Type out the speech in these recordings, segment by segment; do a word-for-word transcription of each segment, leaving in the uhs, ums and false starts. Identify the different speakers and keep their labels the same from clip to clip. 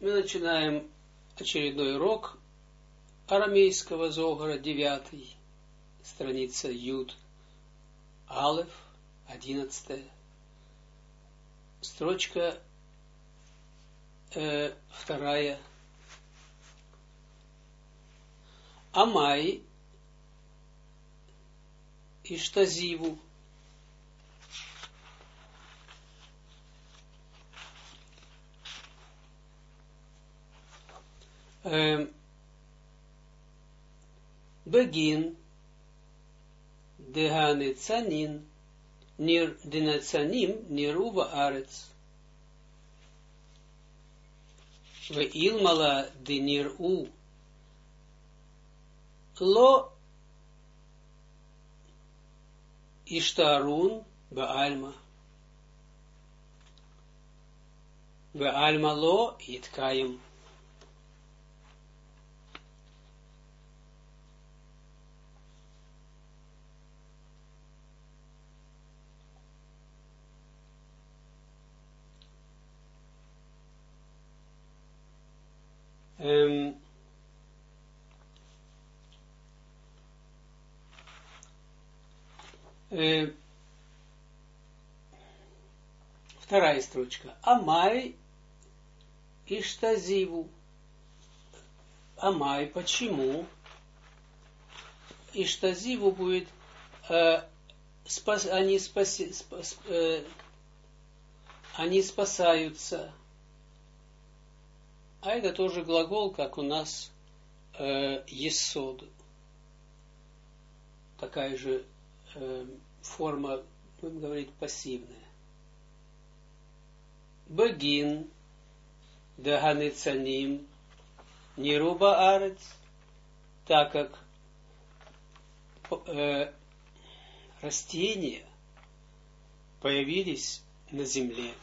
Speaker 1: Мы начинаем очередной урок арамейского Зогара, девятый, страница Юд Алеф, одиннадцатая, строчка э, вторая. Амай Иштазиву. Бегин Деганецанин Нир Денецаним Нирува Арец В Илмала Дениру Ло Иштарун Баальма Баальма Ло Иткаем. Эм, э, вторая строчка. Амай Иштазиву. Амай, почему? Иштазиву будет э, спас, они, спаси, спас, э, они спасаются. А это тоже глагол, как у нас э, есод. Такая же э, форма, будем говорить, пассивная. Бегин, Даганецаним, Нируба Арец, так как э, растения появились на земле.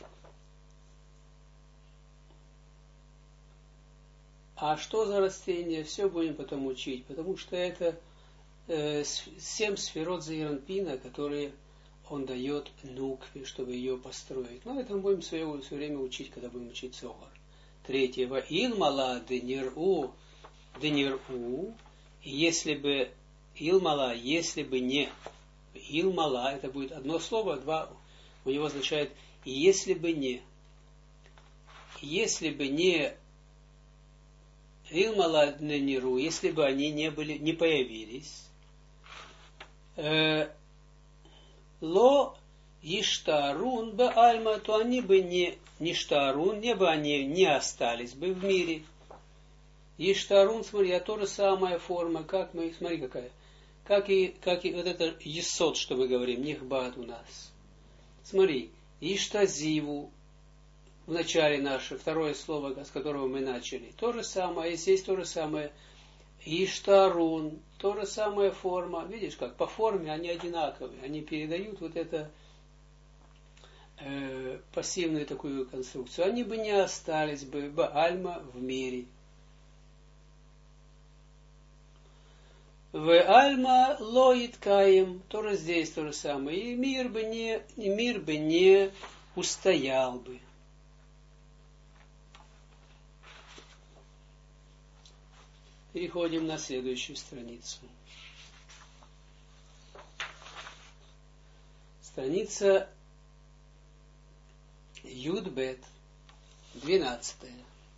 Speaker 1: А что за растения, все будем потом учить, потому что это э, семь сферот Зеиранпина, которые он дает Нукве, чтобы ее построить. Но это мы будем все, все время учить, когда будем учить Зогар. Третьего. Илмала дениру дениру. Если бы Илмала, если бы не Илмала, это будет одно слово, два, у него означает если бы не. Если бы не Илмала дениру, если бы они не были, не появились. Э, Ло Иштарун бе Альма, то они бы не Ништарун, не бы они не остались бы в мире. Иштарун, смотри, а то же самая форма, как мы, смотри какая, как и, как и вот это есод, что мы говорим, нихбат у нас. Смотри, Иштазиву, в начале наше, второе слово, с которого мы начали, то же самое, и здесь то же самое. Иштарун, то же самая форма, видишь как, по форме они одинаковые, они передают вот это э, пассивную такую конструкцию, они бы не остались бы Баальма в мире. В Альма лоит каем, тоже здесь то же самое, и мир бы не, и мир бы не устоял бы. Переходим на следующую страницу. Страница Юдбет, двенадцатая.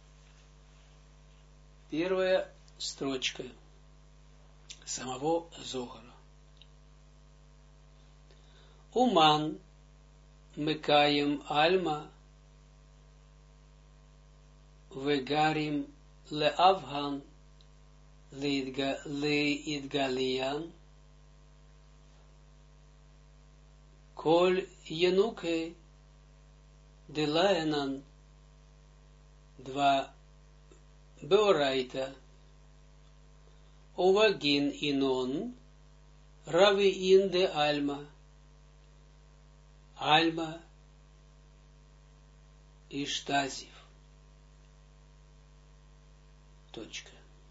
Speaker 1: Первая строчка самого Зогара. Уман мекаем альма вегарим леавган Леидгалиян Коль Януке Делаянан Два Беорайта Овагин Инон Рави Инде Альма Альма Иштазив. Точка.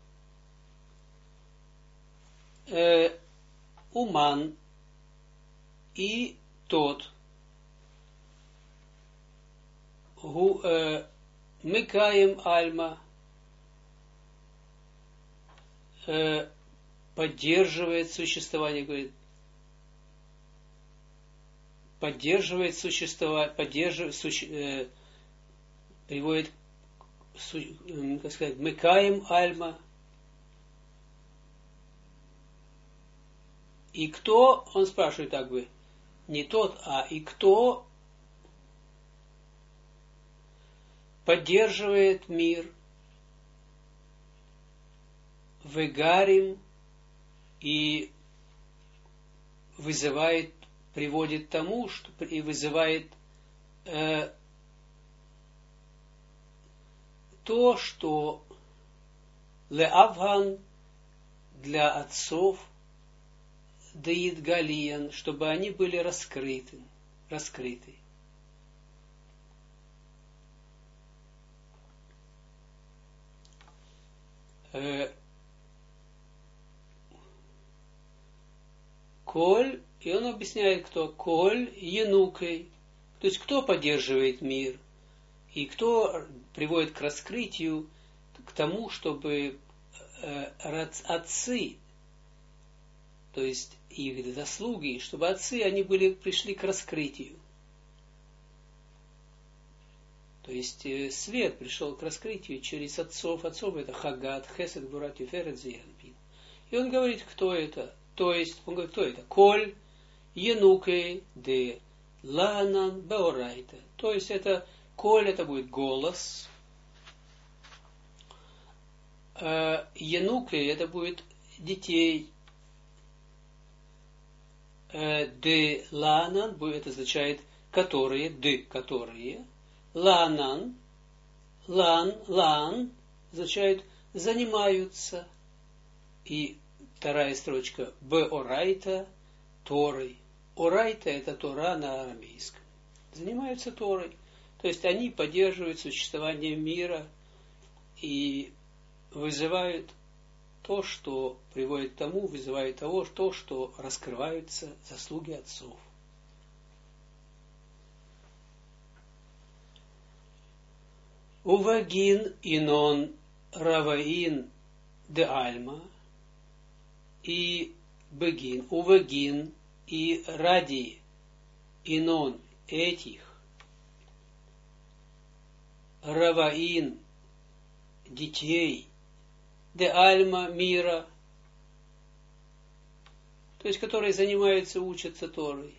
Speaker 1: Э, Уман и тот гу, э, Мекаем альма, э, поддерживает существование, говорит, поддерживает существование, поддерживает, суще, э, приводит, су, э, как сказать, Мекаем альма. И кто, он спрашивает так бы, не тот, а и кто поддерживает мир, вегарим, и вызывает, приводит к тому, что и вызывает э, то, что леавган для отцов, деид галиен, чтобы они были раскрыты, раскрыты. Коль, и он объясняет, кто коль енукой, то есть кто поддерживает мир, и кто приводит к раскрытию, к тому, чтобы э, отцы, то есть их заслуги, чтобы отцы, они были, пришли к раскрытию. То есть э, свет пришел к раскрытию через отцов. Отцов это Хагат, Хесед, Гвура, Тиферет, Зиянпин. И он говорит, кто это. То есть, он говорит, кто это? Коль, Енукей, де, Ланан, Беорайта. То есть это, Коль это будет голос. Э, Енукей это будет детей. Э, де, Ланан, это означает которые, де, которые. Ланан, лан, лан, означает занимаются. И вторая строчка Беорайта, Торой. Орайта это Тора на арамейском. Занимаются Торой. То есть они поддерживают существование мира и вызывают то, что приводит к тому, вызывает того, то, что раскрываются заслуги отцов. Увагин инон раваин де альма и бегин, увагин и ради инон этих раваин детей де альма мира, то есть которые занимаются, учатся Торой.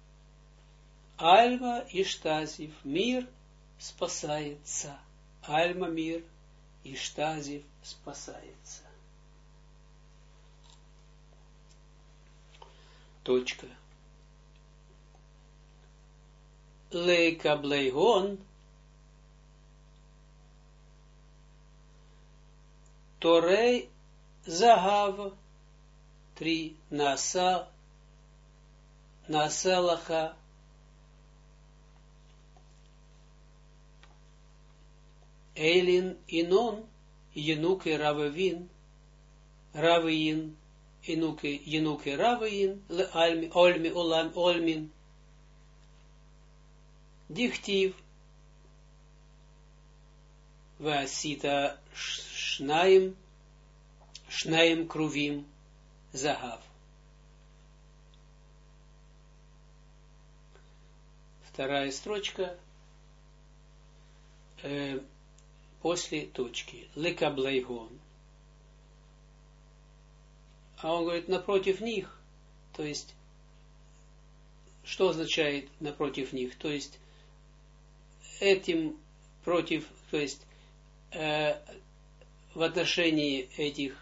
Speaker 1: Альма иштазив, мир спасается. Альма мир, иштазив спасается. Точка. Лейкаблейгон Торей Загав три Наса Населаха Эйлин инон Енуке Рававин Равиин Енуке Енуке Равиин Альми Ольми Олам Ольмин Дихтив Васита Шнаим Шнаим Крувим Загав. Вторая строчка э, после точки. Лекаблейгон. А он говорит, напротив них, то есть, что означает напротив них? То есть, этим против, то есть, э, в отношении этих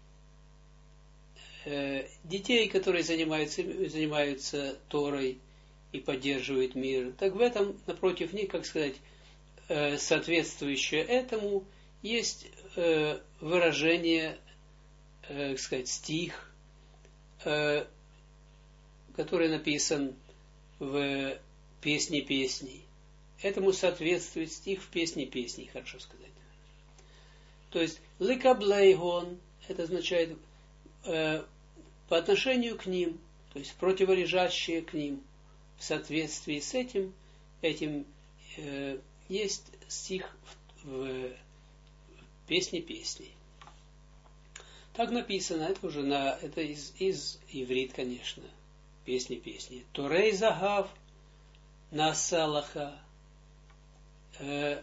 Speaker 1: э, детей, которые занимаются, занимаются Торой и поддерживают мир, так в этом, напротив них, как сказать, э, соответствующее этому, есть э, выражение, э, как сказать, стих, э, который написан в «Песне песней». Этому соответствует стих в «Песне песней», хорошо сказать. То есть, «ликаблейгон» это означает э, по отношению к ним, то есть противоречащее к ним. В соответствии с этим, этим э, есть стих в песне песней. Так написано, это уже на, это из, из иврит, конечно, песни песни. Турей загав на салаха, э,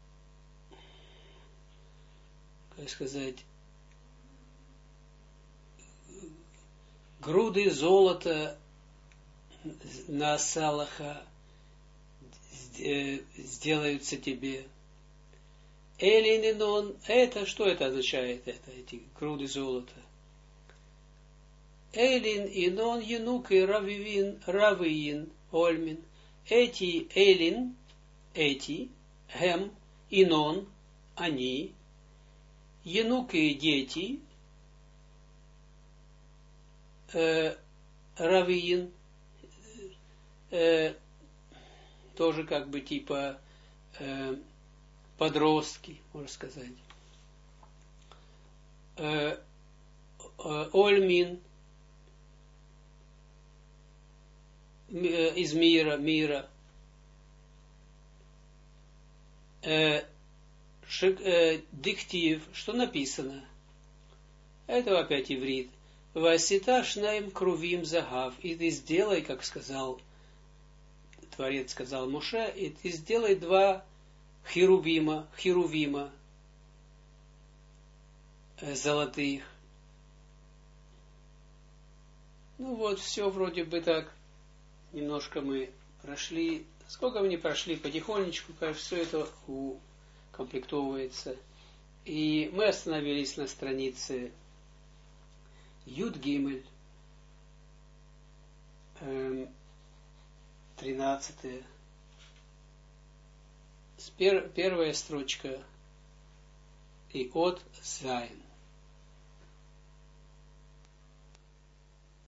Speaker 1: как сказать, груды золота на салаха сделаются тебе. Элин и нон, это, что это означает, это, эти груды золота? Элин и нон, енук и равивин, равиин, ольмин. Эти элин, эти, гем, и нон, они, енук и дети, э, равиин, э, тоже как бы типа э, подростки, можно сказать. Э, э, Ольмин э, из мира, мира. Э, шик, э, диктив, что написано? Это опять иврит. Васита шнаим крувим загав. И ты сделай, как сказал Творец, сказал Моше, и ты сделай два херувима, херувима э, золотых. Ну вот, все вроде бы так. Немножко мы прошли. Сколько мы не прошли? Потихонечку, кажется, все это укомплектовывается. И мы остановились на странице Юд Гимель, эм, тринадцатая. Пер, первая строчка и от Зайн.